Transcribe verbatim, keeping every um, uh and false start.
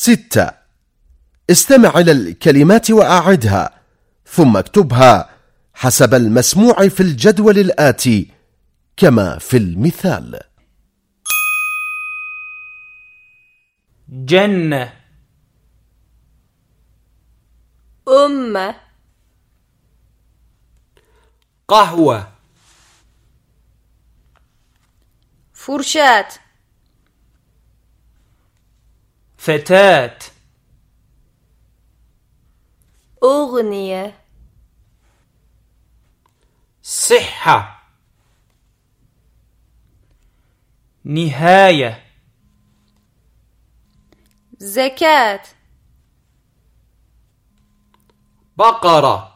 ستة. استمع إلى الكلمات وأعدها ثم اكتبها حسب المسموع في الجدول الآتي كما في المثال. جنة، أمة، قهوة، فرشاة، فتاة، أغنية، صحة، نهاية، زكاة، بقرة،